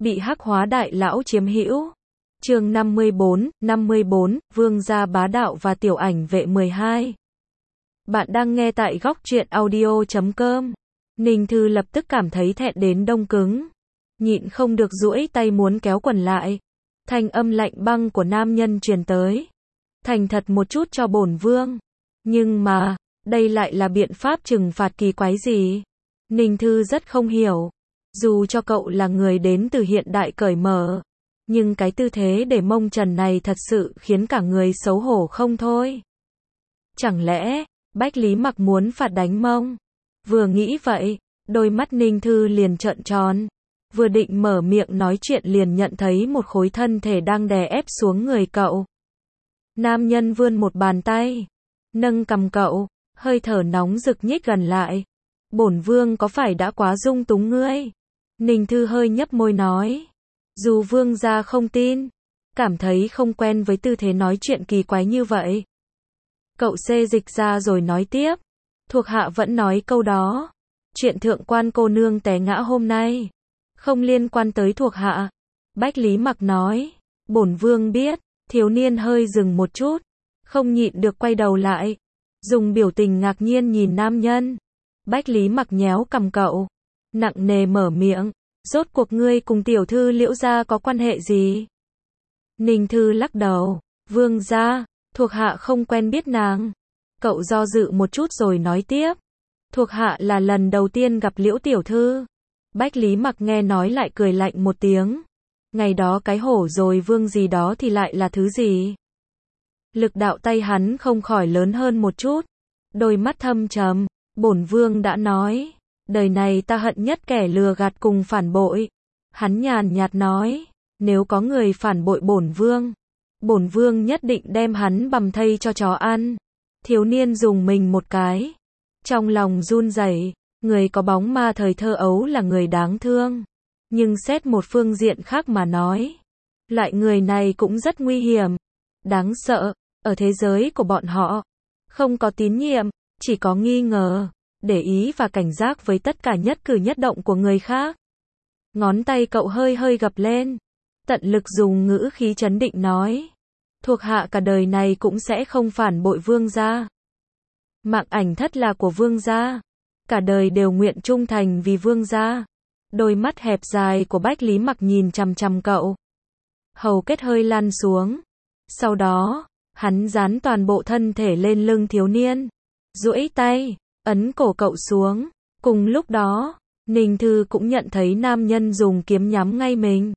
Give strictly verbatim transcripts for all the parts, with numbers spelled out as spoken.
bị hắc hóa đại lão chiếm hữu. Chương năm mươi bốn, năm mươi bốn, Vương gia bá đạo và tiểu ảnh vệ mười hai. Bạn đang nghe tại góc truyện audio chấm com. Ninh Thư lập tức cảm thấy thẹn đến đông cứng, nhịn không được duỗi tay muốn kéo quần lại. Thanh âm lạnh băng của nam nhân truyền tới. Thành thật một chút cho bổn vương. Nhưng mà, đây lại là biện pháp trừng phạt kỳ quái gì? Ninh Thư rất không hiểu. Dù cho cậu là người đến từ hiện đại cởi mở, nhưng cái tư thế để mông trần này thật sự khiến cả người xấu hổ không thôi. Chẳng lẽ, Bách Lý Mặc muốn phạt đánh mông? Vừa nghĩ vậy, đôi mắt Ninh Thư liền trợn tròn. Vừa định mở miệng nói chuyện liền nhận thấy một khối thân thể đang đè ép xuống người cậu. Nam nhân vươn một bàn tay, nâng cằm cậu, hơi thở nóng rực nhích gần lại. Bổn vương có phải đã quá dung túng ngươi? Ninh Thư hơi nhấp môi nói. Dù vương gia không tin, cảm thấy không quen với tư thế nói chuyện kỳ quái như vậy. Cậu xê dịch ra rồi nói tiếp. Thuộc hạ vẫn nói câu đó. Chuyện thượng quan cô nương té ngã hôm nay không liên quan tới thuộc hạ. Bách Lý Mặc nói. Bổn vương biết. Thiếu niên hơi dừng một chút, không nhịn được quay đầu lại, dùng biểu tình ngạc nhiên nhìn nam nhân. Bách Lý Mặc nhéo cằm cậu, nặng nề mở miệng. Rốt cuộc ngươi cùng tiểu thư Liễu gia có quan hệ gì? Ninh Thư lắc đầu. Vương gia, thuộc hạ không quen biết nàng. Cậu do dự một chút rồi nói tiếp. Thuộc hạ là lần đầu tiên gặp Liễu tiểu thư. Bách Lý Mặc nghe nói lại cười lạnh một tiếng. Ngày đó cái hổ rồi vương gì đó thì lại là thứ gì? Lực đạo tay hắn không khỏi lớn hơn một chút. Đôi mắt thâm trầm. Bổn vương đã nói. Đời này ta hận nhất kẻ lừa gạt cùng phản bội. Hắn nhàn nhạt nói. Nếu có người phản bội bổn vương, bổn vương nhất định đem hắn bằm thây cho chó ăn. Thiếu niên dùng mình một cái. Trong lòng run rẩy. Người có bóng ma thời thơ ấu là người đáng thương. Nhưng xét một phương diện khác mà nói, loại người này cũng rất nguy hiểm, đáng sợ. Ở thế giới của bọn họ, không có tín nhiệm, chỉ có nghi ngờ, để ý và cảnh giác với tất cả nhất cử nhất động của người khác. Ngón tay cậu hơi hơi gập lên, tận lực dùng ngữ khí trấn định nói. Thuộc hạ cả đời này cũng sẽ không phản bội vương gia. Mạng ảnh thất là của vương gia, cả đời đều nguyện trung thành vì vương gia. Đôi mắt hẹp dài của Bách Lý Mặc nhìn chằm chằm cậu. Hầu kết hơi lăn xuống. Sau đó, hắn dán toàn bộ thân thể lên lưng thiếu niên. Duỗi tay, ấn cổ cậu xuống. Cùng lúc đó, Ninh Thư cũng nhận thấy nam nhân dùng kiếm nhắm ngay mình.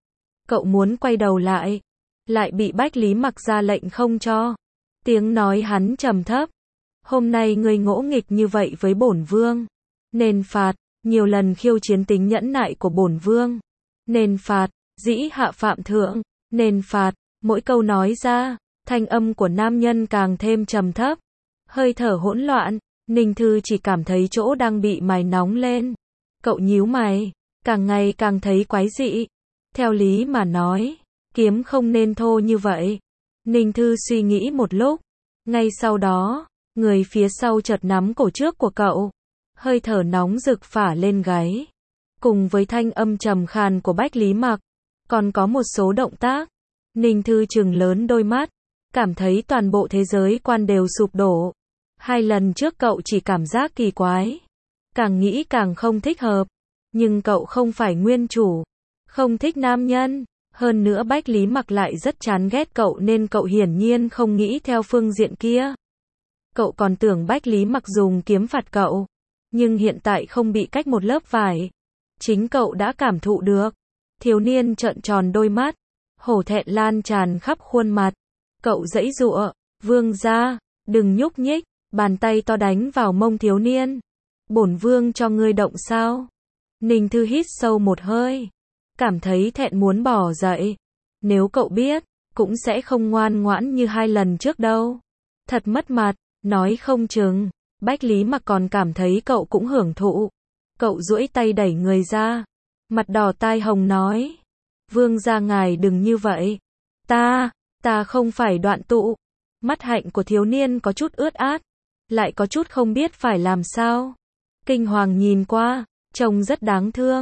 Cậu muốn quay đầu lại, lại bị Bách Lý Mặc ra lệnh không cho. Tiếng nói hắn trầm thấp. Hôm nay ngươi ngỗ nghịch như vậy với bổn vương, nên phạt. Nhiều lần khiêu chiến tính nhẫn nại của bổn vương, nên phạt. Dĩ hạ phạm thượng, nên phạt. Mỗi câu nói ra, thanh âm của nam nhân càng thêm trầm thấp, hơi thở hỗn loạn. Ninh Thư chỉ cảm thấy chỗ đang bị mài nóng lên. Cậu nhíu mày, càng ngày càng thấy quái dị. Theo lý mà nói, kiếm không nên thô như vậy. Ninh Thư suy nghĩ một lúc, ngay sau đó, người phía sau chợt nắm cổ trước của cậu. Hơi thở nóng rực phả lên gáy. Cùng với thanh âm trầm khàn của Bách Lý Mặc, còn có một số động tác. Ninh Thư trừng lớn đôi mắt, cảm thấy toàn bộ thế giới quan đều sụp đổ. Hai lần trước cậu chỉ cảm giác kỳ quái, càng nghĩ càng không thích hợp. Nhưng cậu không phải nguyên chủ, không thích nam nhân. Hơn nữa Bách Lý Mặc lại rất chán ghét cậu nên cậu hiển nhiên không nghĩ theo phương diện kia. Cậu còn tưởng Bách Lý Mặc dùng kiếm phạt cậu. Nhưng hiện tại không bị cách một lớp vải. Chính cậu đã cảm thụ được. Thiếu niên trợn tròn đôi mắt. Hổ thẹn lan tràn khắp khuôn mặt. Cậu giãy giụa. Vương gia, đừng nhúc nhích. Bàn tay to đánh vào mông thiếu niên. Bổn vương cho ngươi động sao? Ninh Thư hít sâu một hơi. Cảm thấy thẹn muốn bỏ dậy. Nếu cậu biết, cũng sẽ không ngoan ngoãn như hai lần trước đâu. Thật mất mặt, nói không chừng. Bách Lý Mặc còn cảm thấy cậu cũng hưởng thụ. Cậu duỗi tay đẩy người ra. Mặt đỏ tai hồng nói. Vương gia ngài đừng như vậy. Ta, ta không phải đoạn tụ. Mắt hạnh của thiếu niên có chút ướt át. Lại có chút không biết phải làm sao. Kinh hoàng nhìn qua, trông rất đáng thương.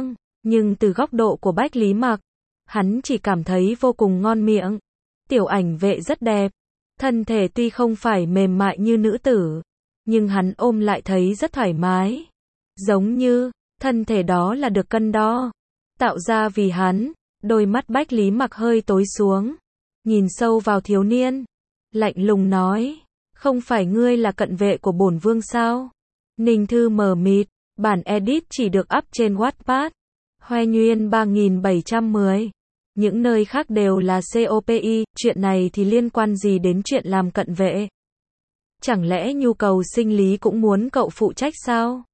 Nhưng từ góc độ của Bách Lý Mặc, hắn chỉ cảm thấy vô cùng ngon miệng. Tiểu ảnh vệ rất đẹp. Thân thể tuy không phải mềm mại như nữ tử, nhưng hắn ôm lại thấy rất thoải mái. Giống như, thân thể đó là được cân đo, tạo ra vì hắn. Đôi mắt Bách Lý Mặc hơi tối xuống, nhìn sâu vào thiếu niên, lạnh lùng nói, không phải ngươi là cận vệ của bổn vương sao? Ninh Thư mờ mịt, bản edit chỉ được up trên Wattpad. Hoe Nguyên ba nghìn bảy trăm mười. Những nơi khác đều là copy, chuyện này thì liên quan gì đến chuyện làm cận vệ? Chẳng lẽ nhu cầu sinh lý cũng muốn cậu phụ trách sao?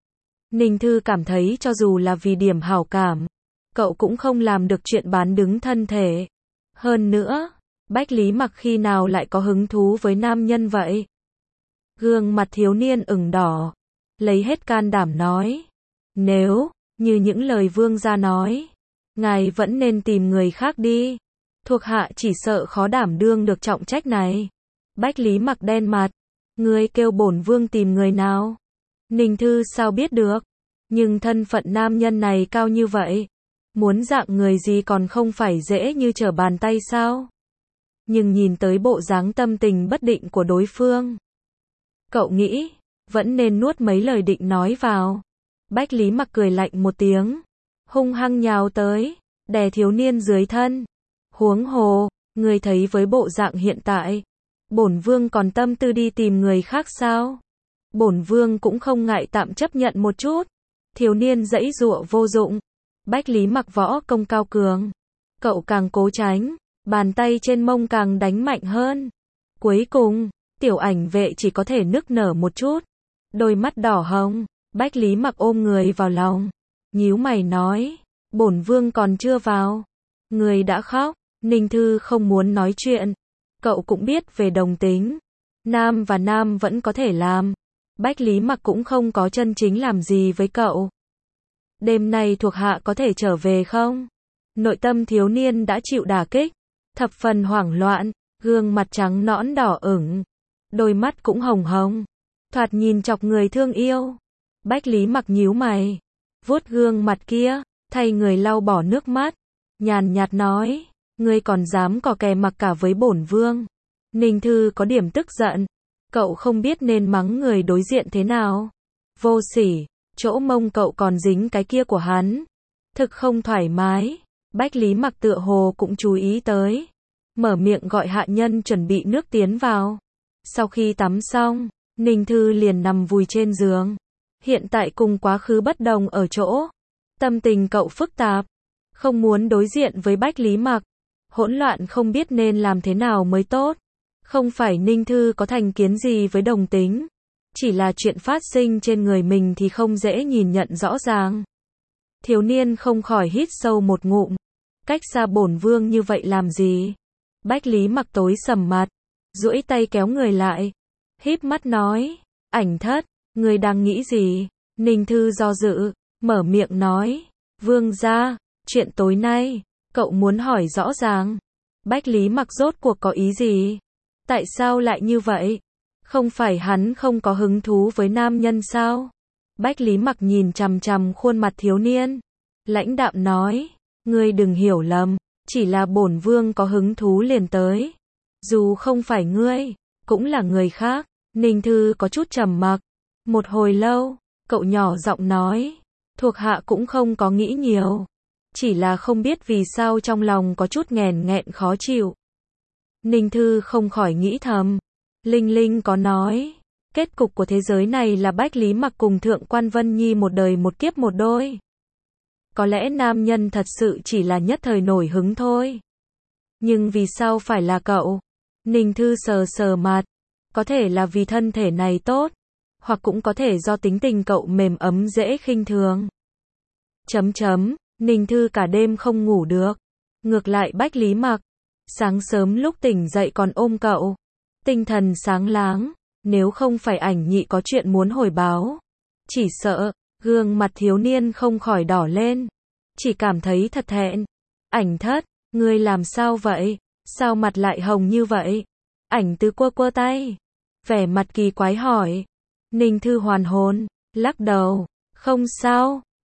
Ninh Thư cảm thấy cho dù là vì điểm hảo cảm, cậu cũng không làm được chuyện bán đứng thân thể. Hơn nữa, Bách Lý Mặc khi nào lại có hứng thú với nam nhân vậy? Gương mặt thiếu niên ửng đỏ, lấy hết can đảm nói, nếu như những lời vương gia nói, ngài vẫn nên tìm người khác đi. Thuộc hạ chỉ sợ khó đảm đương được trọng trách này. Bách Lý Mặc đen mặt, ngươi kêu bổn vương tìm người nào? Ninh Thư sao biết được? Nhưng thân phận nam nhân này cao như vậy, muốn dạng người gì còn không phải dễ như trở bàn tay sao? Nhưng nhìn tới bộ dáng tâm tình bất định của đối phương, cậu nghĩ, vẫn nên nuốt mấy lời định nói vào. Bách Lý Mặc cười lạnh một tiếng, hung hăng nhào tới, đè thiếu niên dưới thân. Huống hồ, ngươi thấy với bộ dạng hiện tại, bổn vương còn tâm tư đi tìm người khác sao? Bổn vương cũng không ngại tạm chấp nhận một chút. Thiếu niên giãy giụa vô dụng. Bách Lý Mặc võ công cao cường, cậu càng cố tránh, bàn tay trên mông càng đánh mạnh hơn. Cuối cùng, tiểu ảnh vệ chỉ có thể nức nở một chút, đôi mắt đỏ hồng. Bách Lý Mặc ôm người vào lòng, nhíu mày nói, bổn vương còn chưa vào, người đã khóc. Ninh Thư không muốn nói chuyện, cậu cũng biết về đồng tính, nam và nam vẫn có thể làm. Bách Lý Mặc cũng không có chân chính làm gì với cậu. Đêm nay thuộc hạ có thể trở về không? Nội tâm thiếu niên đã chịu đả kích, thập phần hoảng loạn, gương mặt trắng nõn đỏ ửng, đôi mắt cũng hồng hồng, thoạt nhìn chọc người thương yêu. Bách Lý Mặc nhíu mày, vuốt gương mặt kia, thay người lau bỏ nước mắt, nhàn nhạt nói, ngươi còn dám cò kè mặc cả với bổn vương. Ninh Thư có điểm tức giận, cậu không biết nên mắng người đối diện thế nào. Vô sỉ, chỗ mông cậu còn dính cái kia của hắn, thực không thoải mái. Bách Lý Mặc tựa hồ cũng chú ý tới, mở miệng gọi hạ nhân chuẩn bị nước tiến vào. Sau khi tắm xong, Ninh Thư liền nằm vùi trên giường. Hiện tại cùng quá khứ bất đồng ở chỗ, tâm tình cậu phức tạp, không muốn đối diện với Bách Lý Mặc, hỗn loạn không biết nên làm thế nào mới tốt. Không phải Ninh Thư có thành kiến gì với đồng tính, chỉ là chuyện phát sinh trên người mình thì không dễ nhìn nhận rõ ràng. Thiếu niên không khỏi hít sâu một ngụm, cách xa bổn vương như vậy làm gì? Bách Lý Mặc tối sầm mặt, duỗi tay kéo người lại, híp mắt nói, Ảnh Thất, người đang nghĩ gì? Ninh Thư do dự, mở miệng nói, vương gia, chuyện tối nay, cậu muốn hỏi rõ ràng. Bách Lý Mặc rốt cuộc có ý gì? Tại sao lại như vậy? Không phải hắn không có hứng thú với nam nhân sao? Bách Lý Mặc nhìn chằm chằm khuôn mặt thiếu niên, lãnh đạm nói, ngươi đừng hiểu lầm, chỉ là bổn vương có hứng thú liền tới. Dù không phải ngươi, cũng là người khác. Ninh Thư có chút trầm mặc, một hồi lâu, cậu nhỏ giọng nói, thuộc hạ cũng không có nghĩ nhiều, chỉ là không biết vì sao trong lòng có chút nghèn nghẹn khó chịu. Ninh Thư không khỏi nghĩ thầm, Linh Linh có nói, kết cục của thế giới này là Bách Lý Mặc cùng Thượng quan Vân Nhi một đời một kiếp một đôi. Có lẽ nam nhân thật sự chỉ là nhất thời nổi hứng thôi. Nhưng vì sao phải là cậu? Ninh Thư sờ sờ mặt, có thể là vì thân thể này tốt, hoặc cũng có thể do tính tình cậu mềm ấm dễ khinh thường. Chấm chấm, Ninh Thư cả đêm không ngủ được. Ngược lại Bách Lý Mặc, sáng sớm lúc tỉnh dậy còn ôm cậu, tinh thần sáng láng, nếu không phải Ảnh Nhị có chuyện muốn hồi báo, chỉ sợ, gương mặt thiếu niên không khỏi đỏ lên, chỉ cảm thấy thật thẹn. Ảnh Thất, ngươi làm sao vậy? Sao mặt lại hồng như vậy? Ảnh Tứ quơ quơ tay, vẻ mặt kỳ quái hỏi. Ninh Thư hoàn hồn, lắc đầu, không sao,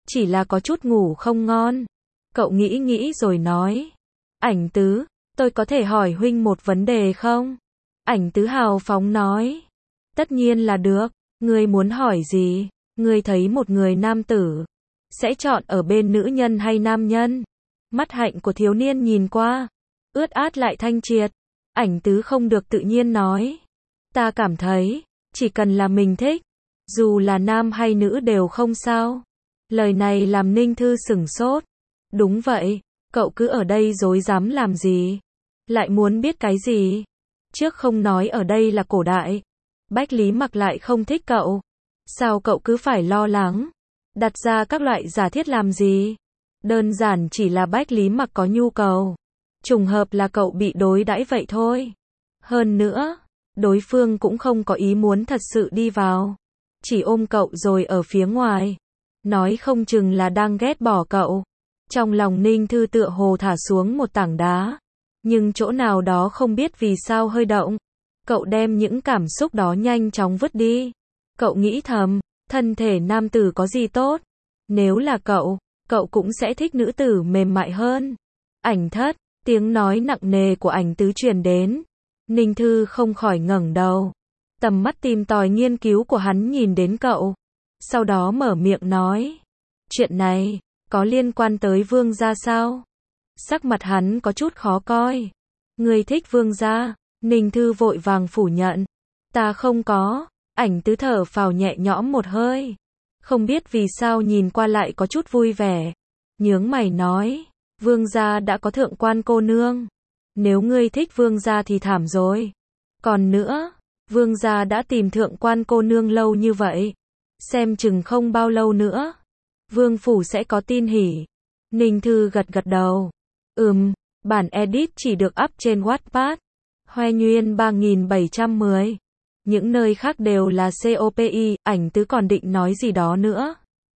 chỉ là có chút ngủ không ngon. Cậu nghĩ nghĩ rồi nói. Ảnh Tứ, tôi có thể hỏi huynh một vấn đề không? Ảnh Tứ hào phóng nói. Tất nhiên là được, ngươi muốn hỏi gì? Ngươi thấy một người nam tử, sẽ chọn ở bên nữ nhân hay nam nhân? Mắt hạnh của thiếu niên nhìn qua, ướt át lại thanh triệt. Ảnh Tứ không được tự nhiên nói. Ta cảm thấy, chỉ cần là mình thích, dù là nam hay nữ đều không sao. Lời này làm Ninh Thư sửng sốt. Đúng vậy, cậu cứ ở đây dối dám làm gì? Lại muốn biết cái gì? Trước không nói ở đây là cổ đại. Bách Lý Mặc lại không thích cậu. Sao cậu cứ phải lo lắng? Đặt ra các loại giả thiết làm gì? Đơn giản chỉ là Bách Lý Mặc có nhu cầu. Trùng hợp là cậu bị đối đãi vậy thôi. Hơn nữa, đối phương cũng không có ý muốn thật sự đi vào. Chỉ ôm cậu rồi ở phía ngoài. Nói không chừng là đang ghét bỏ cậu. Trong lòng Ninh Thư tựa hồ thả xuống một tảng đá. Nhưng chỗ nào đó không biết vì sao hơi động. Cậu đem những cảm xúc đó nhanh chóng vứt đi. Cậu nghĩ thầm, thân thể nam tử có gì tốt? Nếu là cậu, cậu cũng sẽ thích nữ tử mềm mại hơn. Ảnh Thất, tiếng nói nặng nề của Ảnh Tứ truyền đến. Ninh Thư không khỏi ngẩng đầu. Tầm mắt tìm tòi nghiên cứu của hắn nhìn đến cậu. Sau đó mở miệng nói. Chuyện này, có liên quan tới vương gia sao? Sắc mặt hắn có chút khó coi. Người thích vương gia? Ninh Thư vội vàng phủ nhận. Ta không có. Ảnh Tứ thở phào nhẹ nhõm một hơi. Không biết vì sao nhìn qua lại có chút vui vẻ. Nhướng mày nói. Vương gia đã có thượng quan cô nương. Nếu ngươi thích vương gia thì thảm rồi. Còn nữa, vương gia đã tìm thượng quan cô nương lâu như vậy. Xem chừng không bao lâu nữa, vương phủ sẽ có tin hỉ. Ninh Thư gật gật đầu. Ừm, bản edit chỉ được up trên Wattpad. Hoe Nguyên ba nghìn bảy trăm mười. Những nơi khác đều là copy. Ảnh Tứ còn định nói gì đó nữa.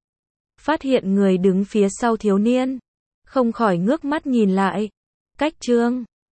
Phát hiện người đứng phía sau thiếu niên. Không khỏi ngước mắt nhìn lại. Cách chương